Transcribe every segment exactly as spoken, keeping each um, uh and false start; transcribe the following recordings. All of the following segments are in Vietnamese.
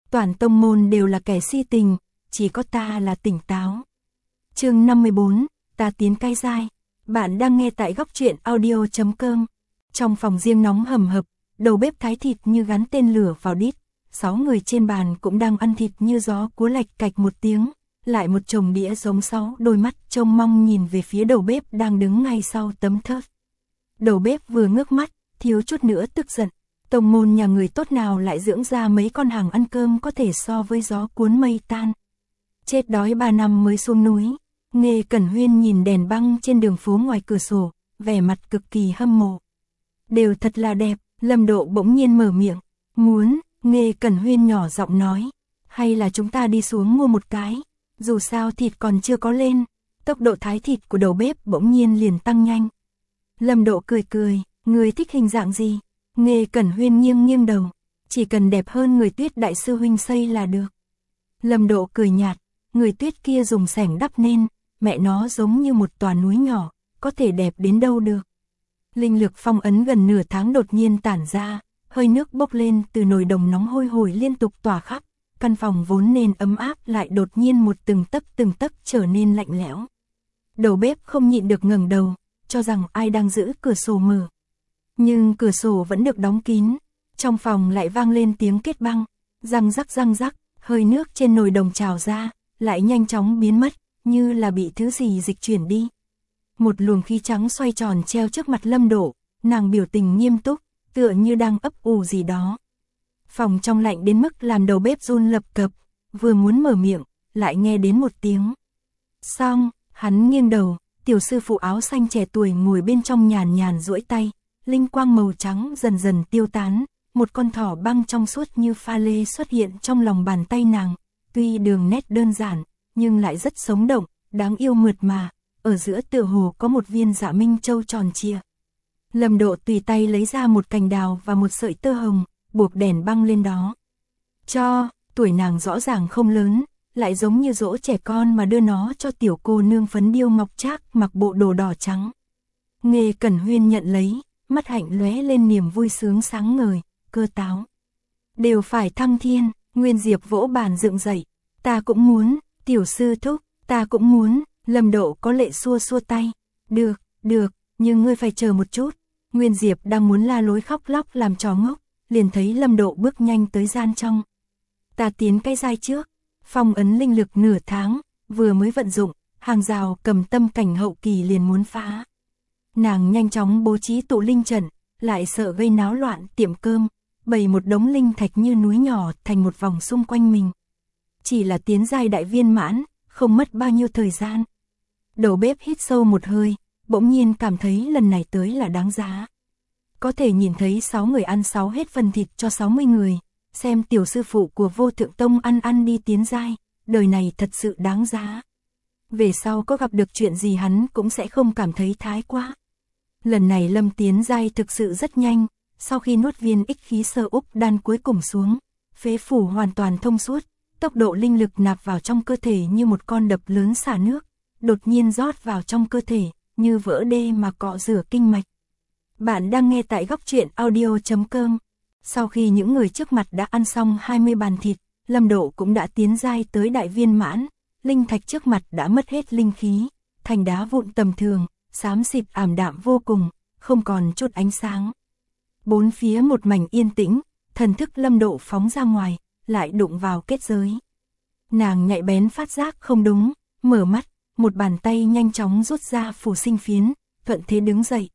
toàn tông môn đều là kẻ si tình, chỉ có ta là tỉnh táo. Chương năm mươi bốn, ta tiến cai dai. Bạn đang nghe tại góc truyện audio chấm com. Trong phòng riêng nóng hầm hập, đầu bếp thái thịt như gắn tên lửa vào đít. Sáu người trên bàn cũng đang ăn thịt như gió cuốn lạch cạch một tiếng. Lại một chồng đĩa giống sáu đôi mắt trông mong nhìn về phía đầu bếp đang đứng ngay sau tấm thớt. Đầu bếp vừa ngước mắt, thiếu chút nữa tức giận. Tông môn nhà người tốt nào lại dưỡng ra mấy con hàng ăn cơm có thể so với gió cuốn mây tan. Chết đói ba năm mới xuống núi. Nghê Cẩn Huyên nhìn đèn băng trên đường phố ngoài cửa sổ, vẻ mặt cực kỳ hâm mộ. Đều thật là đẹp. Lâm Độ bỗng nhiên mở miệng. Muốn, Nghê Cẩn Huyên nhỏ giọng nói. Hay là chúng ta đi xuống mua một cái. Dù sao thịt còn chưa có lên. Tốc độ thái thịt của đầu bếp bỗng nhiên liền tăng nhanh. Lâm Độ cười cười. Người thích hình dạng gì? Nghê Cẩn Huyên nghiêng nghiêng đầu. Chỉ cần đẹp hơn người Tuyết đại sư huynh xây là được. Lâm Độ cười nhạt. Người Tuyết kia dùng sẻng đắp nên. Mẹ nó giống như một tòa núi nhỏ. Có thể đẹp đến đâu được. Linh lực phong ấn gần nửa tháng đột nhiên tản ra. Hơi nước bốc lên từ nồi đồng nóng hôi hổi liên tục tỏa khắp. Căn phòng vốn nên ấm áp lại đột nhiên một từng tấc từng tấc trở nên lạnh lẽo. Đầu bếp không nhịn được ngẩng đầu, cho rằng ai đang giữ cửa sổ mở. Nhưng cửa sổ vẫn được đóng kín. Trong phòng lại vang lên tiếng kết băng. Răng rắc răng rắc, hơi nước trên nồi đồng trào ra, lại nhanh chóng biến mất, như là bị thứ gì dịch chuyển đi. Một luồng khí trắng xoay tròn treo trước mặt Lâm Độ, nàng biểu tình nghiêm túc, tựa như đang ấp ủ gì đó. Phòng trong lạnh đến mức làm đầu bếp run lập cập, vừa muốn mở miệng, lại nghe đến một tiếng. Xong, hắn nghiêng đầu, tiểu sư phụ áo xanh trẻ tuổi ngồi bên trong nhàn nhàn duỗi tay, linh quang màu trắng dần dần tiêu tán, một con thỏ băng trong suốt như pha lê xuất hiện trong lòng bàn tay nàng, tuy đường nét đơn giản, nhưng lại rất sống động, đáng yêu mượt mà, ở giữa tựa hồ có một viên Dạ Minh Châu tròn trịa. Lâm Độ tùy tay lấy ra một cành đào và một sợi tơ hồng, buộc đèn băng lên đó. Cho, tuổi nàng rõ ràng không lớn, lại giống như dỗ trẻ con mà đưa nó cho tiểu cô nương phấn điêu ngọc trác mặc bộ đồ đỏ trắng. Nghê Cẩn Huyên nhận lấy, mắt hạnh lóe lên niềm vui sướng sáng ngời, cơ táo. Đều phải thăng thiên, Nguyên Diệp vỗ bàn dựng dậy. Ta cũng muốn, tiểu sư thúc, ta cũng muốn. Lâm Độ có lệ xua xua tay. Được, được, nhưng ngươi phải chờ một chút. Nguyên Diệp đang muốn la lối khóc lóc làm trò ngốc, liền thấy Lâm Độ bước nhanh tới gian trong. Ta tiến cái giai trước, phong ấn linh lực nửa tháng, vừa mới vận dụng, hàng rào cầm tâm cảnh hậu kỳ liền muốn phá. Nàng nhanh chóng bố trí tụ linh trận, lại sợ gây náo loạn tiệm cơm, bày một đống linh thạch như núi nhỏ thành một vòng xung quanh mình. Chỉ là tiến giai đại viên mãn, không mất bao nhiêu thời gian. Đầu bếp hít sâu một hơi, bỗng nhiên cảm thấy lần này tới là đáng giá. Có thể nhìn thấy sáu người ăn sáu hết phần thịt cho sáu mươi người, xem tiểu sư phụ của Vô Thượng Tông ăn ăn đi tiến giai, đời này thật sự đáng giá. Về sau có gặp được chuyện gì hắn cũng sẽ không cảm thấy thái quá. Lần này Lâm tiến giai thực sự rất nhanh, sau khi nuốt viên ích khí sơ úc đan cuối cùng xuống, phế phủ hoàn toàn thông suốt, tốc độ linh lực nạp vào trong cơ thể như một con đập lớn xả nước, đột nhiên rót vào trong cơ thể, như vỡ đê mà cọ rửa kinh mạch. Bạn đang nghe tại góc truyện audio chấm com. Sau khi những người trước mặt đã ăn xong hai mươi bàn thịt, Lâm Độ cũng đã tiến giai tới đại viên mãn, linh thạch trước mặt đã mất hết linh khí, thành đá vụn tầm thường, xám xịt ảm đạm vô cùng, không còn chút ánh sáng. Bốn phía một mảnh yên tĩnh, thần thức Lâm Độ phóng ra ngoài, lại đụng vào kết giới. Nàng nhạy bén phát giác không đúng, mở mắt, một bàn tay nhanh chóng rút ra phù sinh phiến, thuận thế đứng dậy.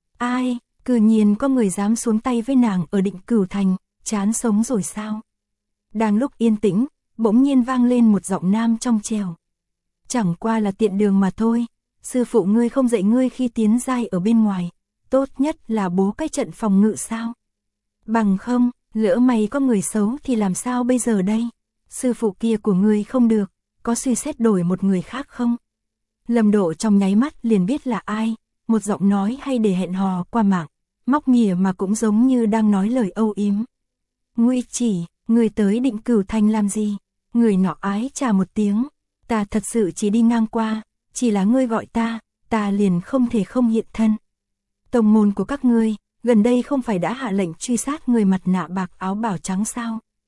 Ai, cư nhiên có người dám xuống tay với nàng ở Định Cửu Thành, chán sống rồi sao? Đang lúc yên tĩnh, bỗng nhiên vang lên một giọng nam trong trẻo. Chẳng qua là tiện đường mà thôi, sư phụ ngươi không dạy ngươi khi tiến giai ở bên ngoài, tốt nhất là bố cái trận phòng ngự sao? Bằng không, lỡ mày có người xấu thì làm sao bây giờ đây? Sư phụ kia của ngươi không được, có suy xét đổi một người khác không? Lâm Độ trong nháy mắt liền biết là ai, một giọng nói hay để hẹn hò qua mạng, móc mỉa mà cũng giống như đang nói lời âu yếm. Nguy chỉ, người tới Định Cửu Thành làm gì? Người nọ ái trả một tiếng, ta thật sự chỉ đi ngang qua, chỉ là ngươi gọi ta, ta liền không thể không hiện thân. Tông môn của các ngươi, gần đây không phải đã hạ lệnh truy sát người mặt nạ bạc áo bào trắng sao?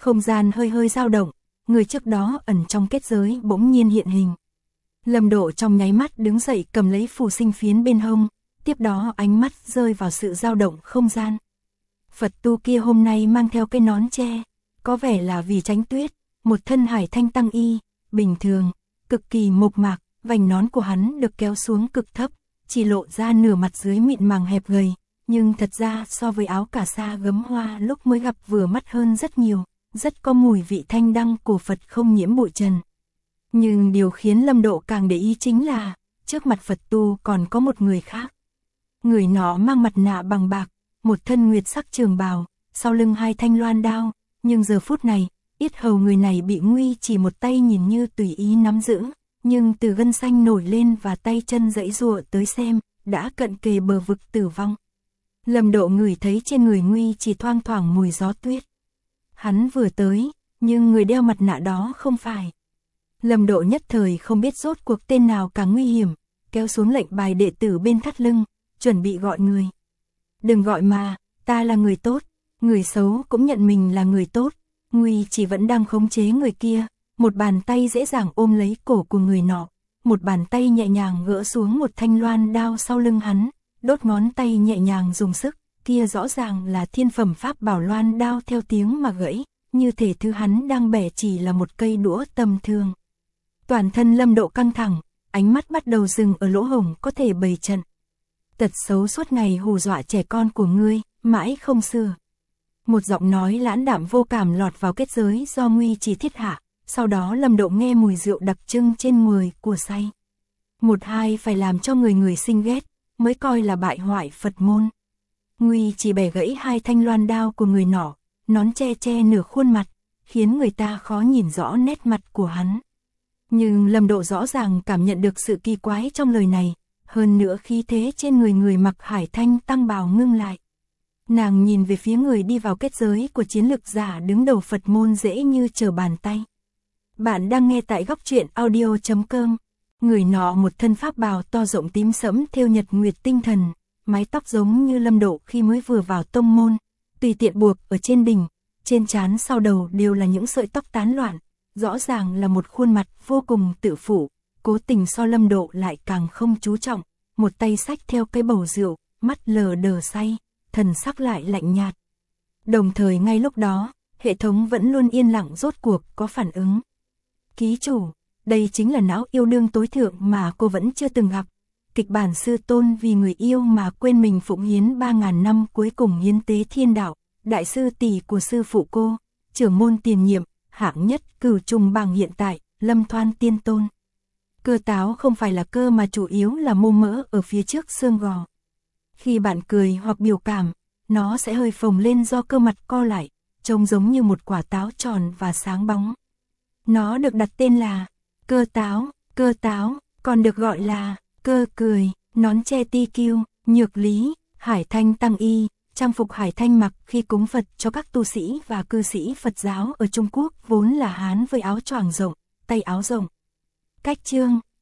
Không gian hơi hơi dao động, người trước đó ẩn trong kết giới bỗng nhiên hiện hình. Lâm Độ trong nháy mắt đứng dậy cầm lấy phù sinh phiến bên hông, tiếp đó ánh mắt rơi vào sự dao động không gian. Phật tu kia hôm nay mang theo cái nón che, có vẻ là vì tránh tuyết, một thân hải thanh tăng y, bình thường, cực kỳ mộc mạc, vành nón của hắn được kéo xuống cực thấp, chỉ lộ ra nửa mặt dưới mịn màng hẹp gầy, nhưng thật ra so với áo cà sa gấm hoa lúc mới gặp vừa mắt hơn rất nhiều, rất có mùi vị thanh đăng của Phật không nhiễm bụi trần. Nhưng điều khiến Lâm Độ càng để ý chính là, trước mặt Phật tu còn có một người khác. Người nọ mang mặt nạ bằng bạc, một thân nguyệt sắc trường bào, sau lưng hai thanh loan đao, nhưng giờ phút này, yết hầu người này bị nguy chỉ một tay nhìn như tùy ý nắm giữ, nhưng từ gân xanh nổi lên và tay chân giãy giụa tới xem, đã cận kề bờ vực tử vong. Lâm Độ ngửi thấy trên người nguy chỉ thoang thoảng mùi gió tuyết. Hắn vừa tới, nhưng người đeo mặt nạ đó không phải. Lâm Độ nhất thời không biết rốt cuộc tên nào càng nguy hiểm, kéo xuống lệnh bài đệ tử bên thắt lưng, chuẩn bị gọi người. Đừng gọi mà, ta là người tốt, người xấu cũng nhận mình là người tốt. Nguy chỉ vẫn đang khống chế người kia, một bàn tay dễ dàng ôm lấy cổ của người nọ, một bàn tay nhẹ nhàng gỡ xuống một thanh loan đao sau lưng hắn, đốt ngón tay nhẹ nhàng dùng sức, kia rõ ràng là thiên phẩm pháp bảo loan đao theo tiếng mà gãy, như thể thứ hắn đang bẻ chỉ là một cây đũa tầm thường. Toàn thân Lâm Độ căng thẳng, ánh mắt bắt đầu dừng ở lỗ hổng có thể bày trận. Tật xấu suốt ngày hù dọa trẻ con của ngươi, mãi không sửa. Một giọng nói lãnh đạm vô cảm lọt vào kết giới do nguy chỉ thiết hạ, sau đó Lâm Độ nghe mùi rượu đặc trưng trên người của say. Một hai phải làm cho người người sinh ghét, mới coi là bại hoại Phật môn. Nguy chỉ bẻ gãy hai thanh loan đao của người nọ, nón che che nửa khuôn mặt, khiến người ta khó nhìn rõ nét mặt của hắn. Nhưng Lâm Độ rõ ràng cảm nhận được sự kỳ quái trong lời này, hơn nữa khí thế trên người người mặc hải thanh tăng bào ngưng lại. Nàng nhìn về phía người đi vào kết giới của chiến lực giả đứng đầu Phật môn dễ như trở bàn tay. Bạn đang nghe tại góc truyện audio chấm com. Người nọ một thân pháp bào to rộng tím sẫm thêu nhật nguyệt tinh thần, mái tóc giống như Lâm Độ khi mới vừa vào tông môn, tùy tiện buộc ở trên đỉnh, trên trán sau đầu đều là những sợi tóc tán loạn, rõ ràng là một khuôn mặt vô cùng tự phụ, cố tình so Lâm Độ lại càng không chú trọng, một tay xách theo cái bầu rượu, mắt lờ đờ say, thần sắc lại lạnh nhạt. Đồng thời ngay lúc đó, hệ thống vẫn luôn yên lặng rốt cuộc có phản ứng. Ký chủ, đây chính là não yêu đương tối thượng mà cô vẫn chưa từng gặp. Kịch bản sư tôn vì người yêu mà quên mình phụng hiến ba ngàn năm cuối cùng hiến tế thiên đạo, đại sư tỷ của sư phụ cô, trưởng môn tiền nhiệm, hạng nhất cửu trùng bảng hiện tại, Lâm Thoan tiên tôn. Cơ táo không phải là cơ mà chủ yếu là mô mỡ ở phía trước xương gò. Khi bạn cười hoặc biểu cảm, nó sẽ hơi phồng lên do cơ mặt co lại, trông giống như một quả táo tròn và sáng bóng. Nó được đặt tên là cơ táo, cơ táo, còn được gọi là cơ cười, nón che ti kiêu, nhược lý, hải thanh tăng y, trang phục hải thanh mặc khi cúng Phật cho các tu sĩ và cư sĩ Phật giáo ở Trung Quốc vốn là hán với áo choàng rộng, tay áo rộng. Cách chương,